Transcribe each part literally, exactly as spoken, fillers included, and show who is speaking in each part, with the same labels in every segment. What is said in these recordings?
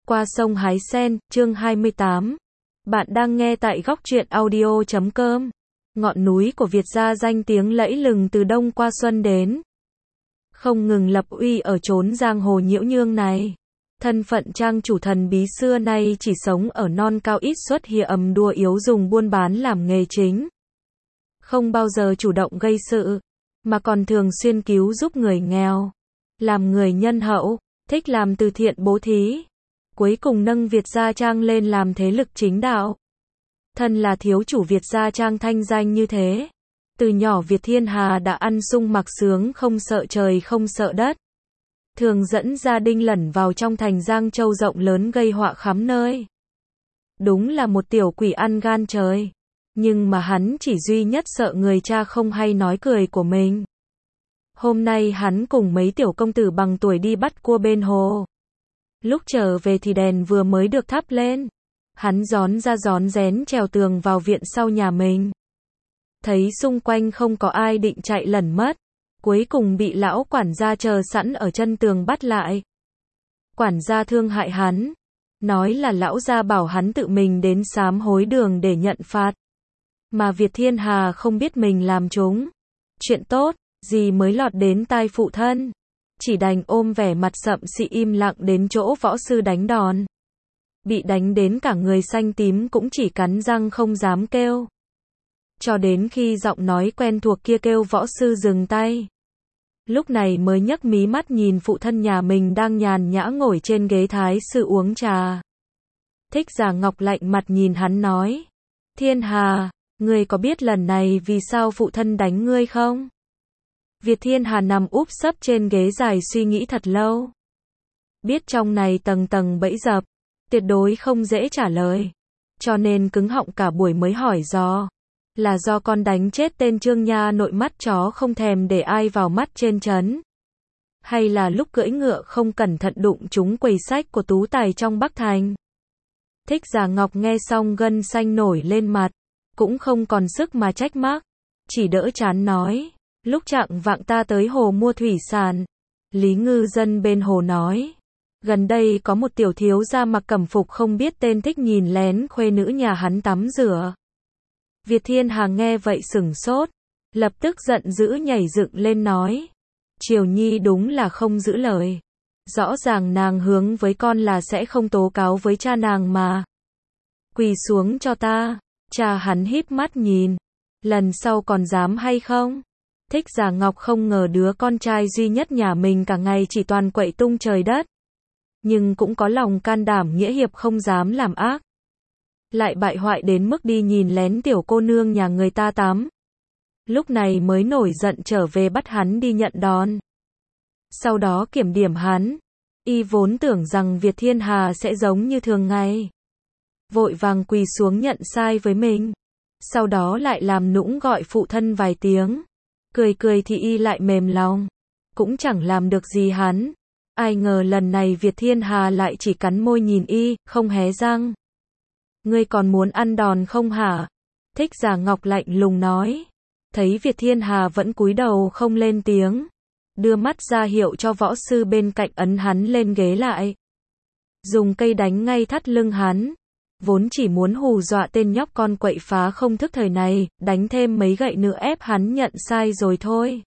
Speaker 1: Qua sông hái sen, chương hai mươi tám. Bạn đang nghe tại góc truyện audio chấm com. Ngọn núi của Việt gia danh tiếng lẫy lừng từ đông qua xuân đến. Không ngừng lập uy ở chốn giang hồ nhiễu nhương này. Thân phận trang chủ thần bí xưa nay chỉ sống ở non cao ít xuất hiện ầm đua yếu dùng buôn bán làm nghề chính. Không bao giờ chủ động gây sự, mà còn thường xuyên cứu giúp người nghèo. Làm người nhân hậu, thích làm từ thiện bố thí. Cuối cùng nâng Việt Gia Trang lên làm thế lực chính đạo. Thân là thiếu chủ Việt Gia Trang thanh danh như thế. Từ nhỏ Việt Thiên Hà đã ăn sung mặc sướng không sợ trời không sợ đất. Thường dẫn gia đình lẩn vào trong thành Giang Châu rộng lớn gây họa khắp nơi. Đúng là một tiểu quỷ ăn gan trời. Nhưng mà hắn chỉ duy nhất sợ người cha không hay nói cười của mình. Hôm nay hắn cùng mấy tiểu công tử bằng tuổi đi bắt cua bên hồ. Lúc trở về thì đèn vừa mới được thắp lên. Hắn rón ra rón rén trèo tường vào viện sau nhà mình. Thấy xung quanh không có ai định chạy lẩn mất. Cuối cùng bị lão quản gia chờ sẵn ở chân tường bắt lại. Quản gia thương hại hắn. Nói là lão gia bảo hắn tự mình đến sám hối đường để nhận phạt. Mà Việt Thiên Hà không biết mình làm chúng. Chuyện tốt, gì mới lọt đến tai phụ thân. Chỉ đành ôm vẻ mặt sậm xị im lặng đến chỗ võ sư đánh đòn. Bị đánh đến cả người xanh tím cũng chỉ cắn răng không dám kêu. Cho đến khi giọng nói quen thuộc kia kêu võ sư dừng tay. Lúc này mới nhấc mí mắt nhìn phụ thân nhà mình đang nhàn nhã ngồi trên ghế thái sư uống trà. Thích Giả Ngọc lạnh mặt nhìn hắn nói. Thiên Hà, ngươi có biết lần này vì sao phụ thân đánh ngươi không? Việt Thiên Hà nằm úp sấp trên ghế dài suy nghĩ thật lâu. Biết trong này tầng tầng bẫy dập, tuyệt đối không dễ trả lời. Cho nên cứng họng cả buổi mới hỏi do. Là do con đánh chết tên Trương Nha nội mắt chó không thèm để ai vào mắt trên trấn. Hay là lúc cưỡi ngựa không cẩn thận đụng trúng quầy sách của tú tài trong Bắc Thành. Thích Giả Ngọc nghe xong gân xanh nổi lên mặt. Cũng không còn sức mà trách móc. Chỉ đỡ chán nói. Lúc chạng vạng ta tới hồ mua thủy sản. Lý ngư dân bên hồ nói. Gần đây có một tiểu thiếu gia mặc cẩm phục không biết tên thích nhìn lén khuê nữ nhà hắn tắm rửa. Việt Thiên Hà nghe vậy sửng sốt. Lập tức giận dữ nhảy dựng lên nói. Triều Nhi đúng là không giữ lời. Rõ ràng nàng hướng với con là sẽ không tố cáo với cha nàng mà. Quỳ xuống cho ta. Cha hắn híp mắt nhìn. Lần sau còn dám hay không? Thích Giả Ngọc không ngờ đứa con trai duy nhất nhà mình cả ngày chỉ toàn quậy tung trời đất. Nhưng cũng có lòng can đảm nghĩa hiệp không dám làm ác. Lại bại hoại đến mức đi nhìn lén tiểu cô nương nhà người ta tắm. Lúc này mới nổi giận trở về bắt hắn đi nhận đòn. Sau đó kiểm điểm hắn. Y vốn tưởng rằng Việt Thiên Hà sẽ giống như thường ngày. Vội vàng quỳ xuống nhận sai với mình. Sau đó lại làm nũng gọi phụ thân vài tiếng. Cười cười thì y lại mềm lòng. Cũng chẳng làm được gì hắn. Ai ngờ lần này Việt Thiên Hà lại chỉ cắn môi nhìn y, không hé răng. Ngươi còn muốn ăn đòn không hả? Thích Giả Ngọc lạnh lùng nói. Thấy Việt Thiên Hà vẫn cúi đầu không lên tiếng. Đưa mắt ra hiệu cho võ sư bên cạnh ấn hắn lên ghế lại. Dùng cây đánh ngay thắt lưng hắn. Vốn chỉ muốn hù dọa tên nhóc con quậy phá không thức thời này, đánh thêm mấy gậy nữa ép hắn nhận sai rồi thôi.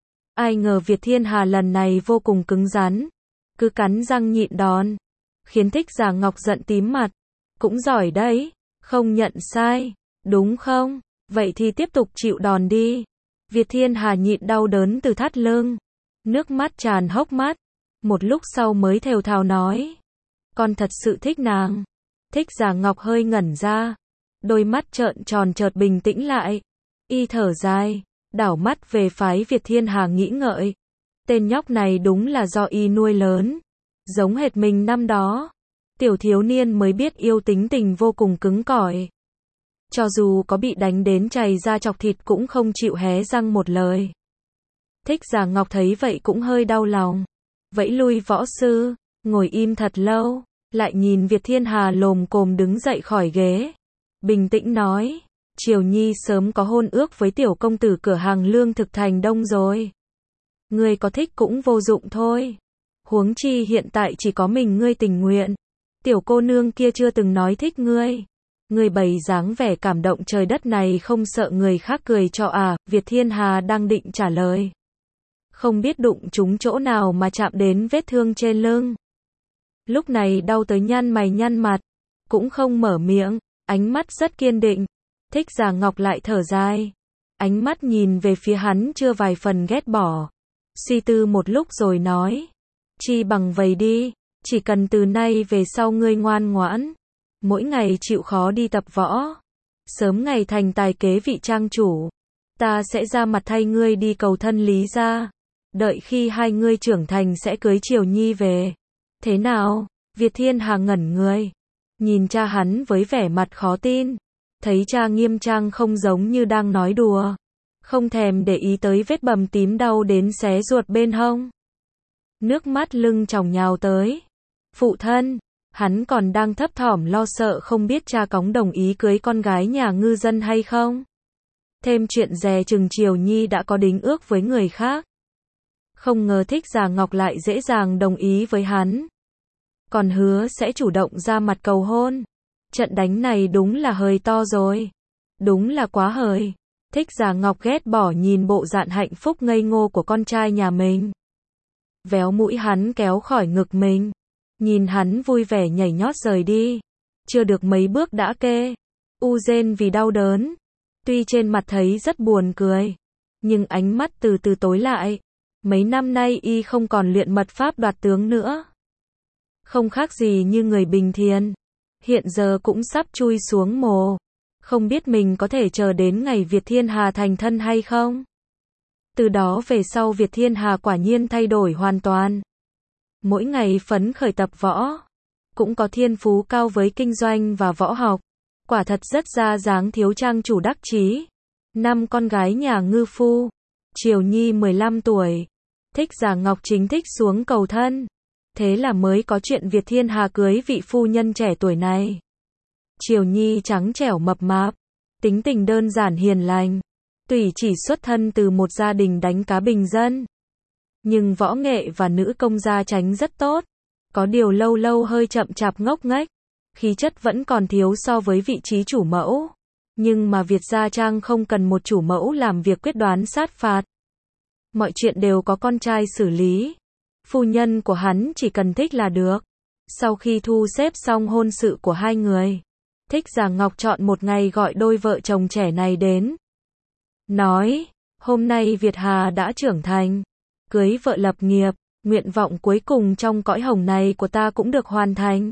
Speaker 1: Ai ngờ Việt Thiên Hà lần này vô cùng cứng rắn. Cứ cắn răng nhịn đòn. Khiến Thích Giả Ngọc giận tím mặt. Cũng giỏi đấy. Không nhận sai. Đúng không? Vậy thì tiếp tục chịu đòn đi. Việt Thiên Hà nhịn đau đớn từ thắt lưng. Nước mắt tràn hốc mắt. Một lúc sau mới thều thào nói. Con thật sự thích nàng. Thích Giả Ngọc hơi ngẩn ra. Đôi mắt trợn tròn chợt bình tĩnh lại. Y thở dài. Đảo mắt về phái Việt Thiên Hà nghĩ ngợi. Tên nhóc này đúng là do y nuôi lớn. Giống hệt mình năm đó. Tiểu thiếu niên mới biết yêu tính tình vô cùng cứng cỏi. Cho dù có bị đánh đến chảy ra chọc thịt cũng không chịu hé răng một lời. Thích Giả Ngọc thấy vậy cũng hơi đau lòng. Vẫy lui võ sư. Ngồi im thật lâu. Lại nhìn Việt Thiên Hà lồm cồm đứng dậy khỏi ghế. Bình tĩnh nói. Triều Nhi sớm có hôn ước với tiểu công tử cửa hàng lương thực thành đông rồi. Ngươi có thích cũng vô dụng thôi. Huống chi hiện tại chỉ có mình ngươi tình nguyện. Tiểu cô nương kia chưa từng nói thích ngươi. Ngươi bày dáng vẻ cảm động trời đất này không sợ người khác cười cho à, Việt Thiên Hà đang định trả lời. Không biết đụng trúng chỗ nào mà chạm đến vết thương trên lưng. Lúc này đau tới nhăn mày nhăn mặt, cũng không mở miệng, ánh mắt rất kiên định. Thích Giả Ngọc lại thở dài, ánh mắt nhìn về phía hắn chưa vài phần ghét bỏ. Suy tư một lúc rồi nói, chi bằng vậy đi, chỉ cần từ nay về sau ngươi ngoan ngoãn, mỗi ngày chịu khó đi tập võ, sớm ngày thành tài kế vị trang chủ, ta sẽ ra mặt thay ngươi đi cầu thân Lý gia, đợi khi hai ngươi trưởng thành sẽ cưới Triều Nhi về. Thế nào? Việt Thiên Hà ngẩn người, nhìn cha hắn với vẻ mặt khó tin, thấy cha nghiêm trang không giống như đang nói đùa, không thèm để ý tới vết bầm tím đau đến xé ruột bên hông. Nước mắt lưng tròng nhào tới. Phụ thân, hắn còn đang thấp thỏm lo sợ không biết cha cóng đồng ý cưới con gái nhà ngư dân hay không. Thêm chuyện dè chừng Triều Nhi đã có đính ước với người khác. Không ngờ Thích Giả Ngọc lại dễ dàng đồng ý với hắn. Còn hứa sẽ chủ động ra mặt cầu hôn. Trận đánh này đúng là hơi to rồi. Đúng là quá hời. Thích Giả Ngọc ghét bỏ nhìn bộ dạng hạnh phúc ngây ngô của con trai nhà mình. Véo mũi hắn kéo khỏi ngực mình. Nhìn hắn vui vẻ nhảy nhót rời đi. Chưa được mấy bước đã kê. U rên vì đau đớn. Tuy trên mặt thấy rất buồn cười. Nhưng ánh mắt từ từ tối lại. Mấy năm nay y không còn luyện mật pháp đoạt tướng nữa. Không khác gì như người bình thiền. Hiện giờ cũng sắp chui xuống mồ. Không biết mình có thể chờ đến ngày Việt Thiên Hà thành thân hay không? Từ đó về sau Việt Thiên Hà quả nhiên thay đổi hoàn toàn. Mỗi ngày phấn khởi tập võ. Cũng có thiên phú cao với kinh doanh và võ học. Quả thật rất ra dáng thiếu trang chủ đắc chí. Năm con gái nhà ngư phu. Triều Nhi mười lăm tuổi. Thích Giả Ngọc chính thích xuống cầu thân. Thế là mới có chuyện Việt Thiên Hà cưới vị phu nhân trẻ tuổi này. Triều Nhi trắng trẻo mập mạp. Tính tình đơn giản hiền lành. Tuy chỉ xuất thân từ một gia đình đánh cá bình dân. Nhưng võ nghệ và nữ công gia tránh rất tốt. Có điều lâu lâu hơi chậm chạp ngốc nghếch. Khí chất vẫn còn thiếu so với vị trí chủ mẫu. Nhưng mà Việt Gia Trang không cần một chủ mẫu làm việc quyết đoán sát phạt. Mọi chuyện đều có con trai xử lý. Phu nhân của hắn chỉ cần thích là được. Sau khi thu xếp xong hôn sự của hai người, Thích Giả Ngọc chọn một ngày gọi đôi vợ chồng trẻ này đến. Nói, hôm nay Việt Hà đã trưởng thành, cưới vợ lập nghiệp, nguyện vọng cuối cùng trong cõi hồng này của ta cũng được hoàn thành.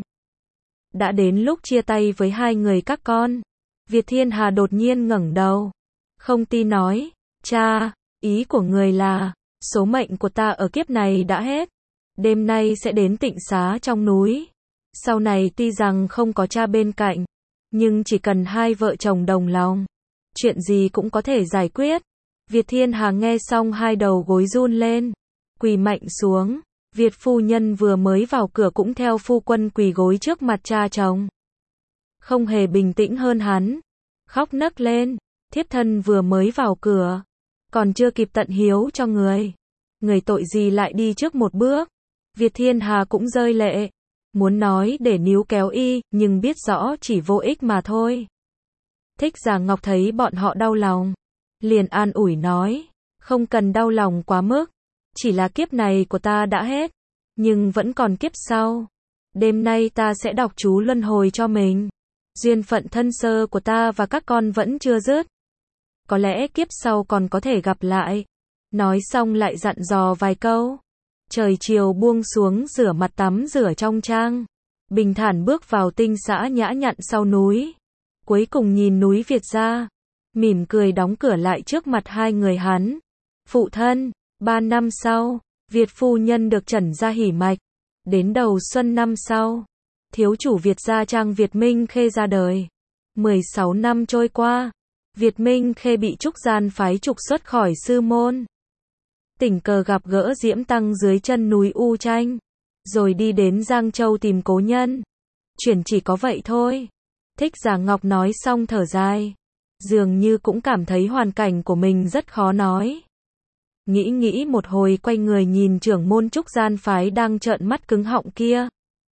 Speaker 1: Đã đến lúc chia tay với hai người các con. Việt Thiên Hà đột nhiên ngẩng đầu, không tin nói, cha, ý của người là, số mệnh của ta ở kiếp này đã hết. Đêm nay sẽ đến tịnh xá trong núi. Sau này tuy rằng không có cha bên cạnh, nhưng chỉ cần hai vợ chồng đồng lòng, chuyện gì cũng có thể giải quyết. Việt Thiên Hà nghe xong hai đầu gối run lên, quỳ mạnh xuống. Việt phu nhân vừa mới vào cửa cũng theo phu quân quỳ gối trước mặt cha chồng. Không hề bình tĩnh hơn hắn. Khóc nấc lên, thiếp thân vừa mới vào cửa. Còn chưa kịp tận hiếu cho người. Người tội gì lại đi trước một bước. Việt Thiên Hà cũng rơi lệ. Muốn nói để níu kéo y, nhưng biết rõ chỉ vô ích mà thôi. Thích Giả Ngọc thấy bọn họ đau lòng. Liền an ủi nói, không cần đau lòng quá mức. Chỉ là kiếp này của ta đã hết. Nhưng vẫn còn kiếp sau. Đêm nay ta sẽ đọc chú luân hồi cho mình. Duyên phận thân sơ của ta và các con vẫn chưa dứt. Có lẽ kiếp sau còn có thể gặp lại. Nói xong lại dặn dò vài câu. Trời chiều buông xuống rửa mặt tắm rửa trong trang. Bình thản bước vào tinh xã nhã nhặn sau núi. Cuối cùng nhìn núi Việt Gia. Mỉm cười đóng cửa lại trước mặt hai người hắn. Phụ thân, ba năm sau, Việt phu nhân được trần ra hỉ mạch. Đến đầu xuân năm sau, thiếu chủ Việt Gia Trang Việt Minh Khê ra đời. mười sáu năm trôi qua, Việt Minh Khê bị Trúc Gian phái trục xuất khỏi sư môn. Tình cờ gặp gỡ Diễm Tăng dưới chân núi U Tranh, rồi đi đến Giang Châu tìm cố nhân. Chuyện chỉ có vậy thôi. Thích Giả Ngọc nói xong thở dài. Dường như cũng cảm thấy hoàn cảnh của mình rất khó nói. Nghĩ nghĩ một hồi quay người nhìn trưởng môn Trúc Gian phái đang trợn mắt cứng họng kia.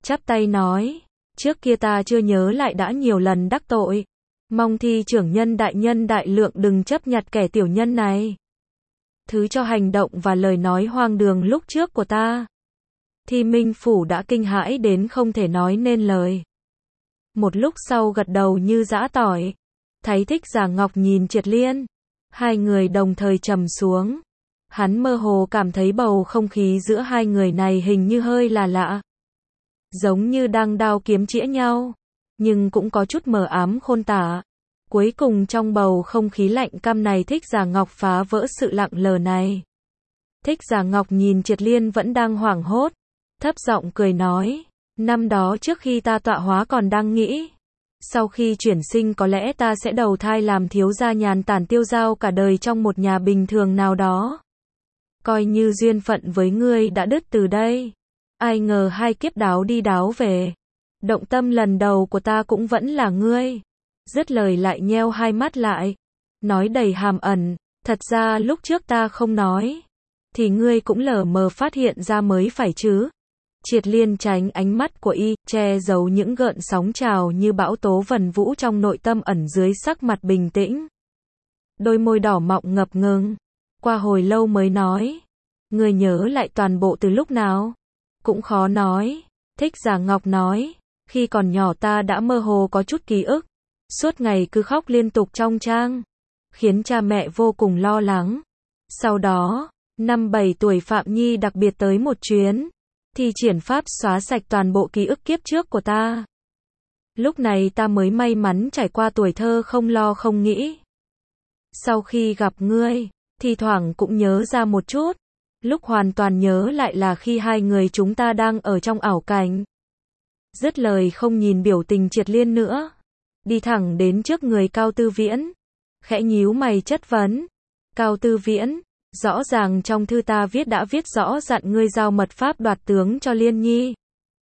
Speaker 1: chắp tay nói, trước kia ta chưa nhớ lại đã nhiều lần đắc tội. Mong Thi trưởng nhân đại nhân đại lượng đừng chấp nhặt kẻ tiểu nhân này. Thứ cho hành động và lời nói hoang đường lúc trước của ta. Thi Minh Phủ đã kinh hãi đến không thể nói nên lời. Một lúc sau gật đầu như giã tỏi. Thấy Thích Giả Ngọc nhìn Triệt Liên. Hai người đồng thời trầm xuống. Hắn mơ hồ cảm thấy bầu không khí giữa hai người này hình như hơi là lạ. Giống như đang đao kiếm chĩa nhau. Nhưng cũng có chút mờ ám khôn tả. Cuối cùng trong bầu không khí lạnh căm này Thích Giả Ngọc phá vỡ sự lặng lờ này. Thích Giả Ngọc nhìn Triệt Liên vẫn đang hoảng hốt. Thấp giọng cười nói. Năm đó trước khi ta tọa hóa còn đang nghĩ. Sau khi chuyển sinh có lẽ ta sẽ đầu thai làm thiếu gia nhàn tản tiêu dao cả đời trong một nhà bình thường nào đó. Coi như duyên phận với ngươi đã đứt từ đây. Ai ngờ hai kiếp đáo đi đáo về. Động tâm lần đầu của ta cũng vẫn là ngươi. Dứt lời lại nheo hai mắt lại. Nói đầy hàm ẩn. Thật ra lúc trước ta không nói. Thì ngươi cũng lờ mờ phát hiện ra mới phải chứ. Triệt Liên tránh ánh mắt của y, che giấu những gợn sóng trào như bão tố vần vũ trong nội tâm ẩn dưới sắc mặt bình tĩnh. Đôi môi đỏ mọng ngập ngừng. Qua hồi lâu mới nói. Ngươi nhớ lại toàn bộ từ lúc nào? Cũng khó nói. Thích Giả Ngọc nói. Khi còn nhỏ ta đã mơ hồ có chút ký ức. Suốt ngày cứ khóc liên tục trong trang. Khiến cha mẹ vô cùng lo lắng. Sau đó, năm bảy tuổi Phạm Nhi đặc biệt tới một chuyến. Thì triển pháp xóa sạch toàn bộ ký ức kiếp trước của ta. Lúc này ta mới may mắn trải qua tuổi thơ không lo không nghĩ. Sau khi gặp ngươi, thì thoảng cũng nhớ ra một chút. Lúc hoàn toàn nhớ lại là khi hai người chúng ta đang ở trong ảo cảnh. Dứt lời không nhìn biểu tình Triệt Liên nữa. Đi thẳng đến trước người Cao Tư Viễn. Khẽ nhíu mày chất vấn. Cao Tư Viễn. Rõ ràng trong thư ta viết đã viết rõ dặn ngươi giao mật pháp đoạt tướng cho Liên Nhi.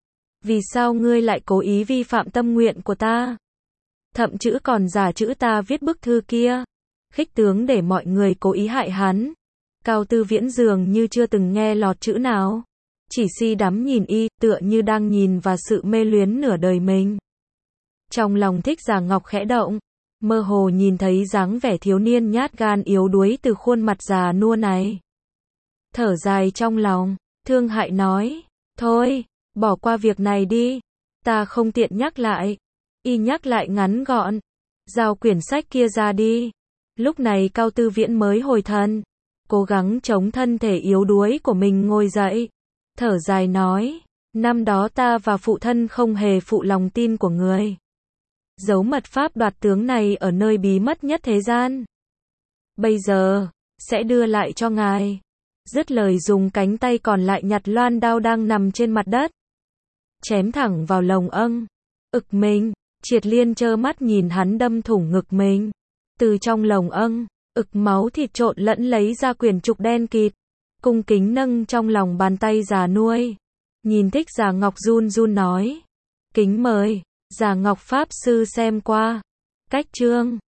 Speaker 1: Vì sao ngươi lại cố ý vi phạm tâm nguyện của ta? Thậm chữ còn giả chữ ta viết bức thư kia. Khích tướng để mọi người cố ý hại hắn. Cao Tư Viễn dường như chưa từng nghe lọt chữ nào. Chỉ si đắm nhìn y, tựa như đang nhìn vào sự mê luyến nửa đời mình. Trong lòng Thích Giả Ngọc khẽ động. Mơ hồ nhìn thấy dáng vẻ thiếu niên nhát gan yếu đuối từ khuôn mặt già nua này. Thở dài trong lòng, thương hại nói, thôi, bỏ qua việc này đi, ta không tiện nhắc lại. Y nhắc lại ngắn gọn, giao quyển sách kia ra đi. Lúc này Cao Tư Viễn mới hồi thần, cố gắng chống thân thể yếu đuối của mình ngồi dậy. Thở dài nói, năm đó ta và phụ thân không hề phụ lòng tin của người. Giấu mật pháp đoạt tướng này ở nơi bí mật nhất thế gian. Bây giờ, sẽ đưa lại cho ngài. Dứt lời dùng cánh tay còn lại nhặt loan đao đang nằm trên mặt đất. Chém thẳng vào lồng âng. Ực mình, Triệt Liên trơ mắt nhìn hắn đâm thủng ngực mình. Từ trong lồng âng, ực máu thịt trộn lẫn lấy ra quyển trục đen kịt. Cung kính nâng trong lòng bàn tay già nuôi. Nhìn Thích Giả Ngọc run run nói. Kính mời. Giả Ngọc Pháp Sư xem qua. Cách chương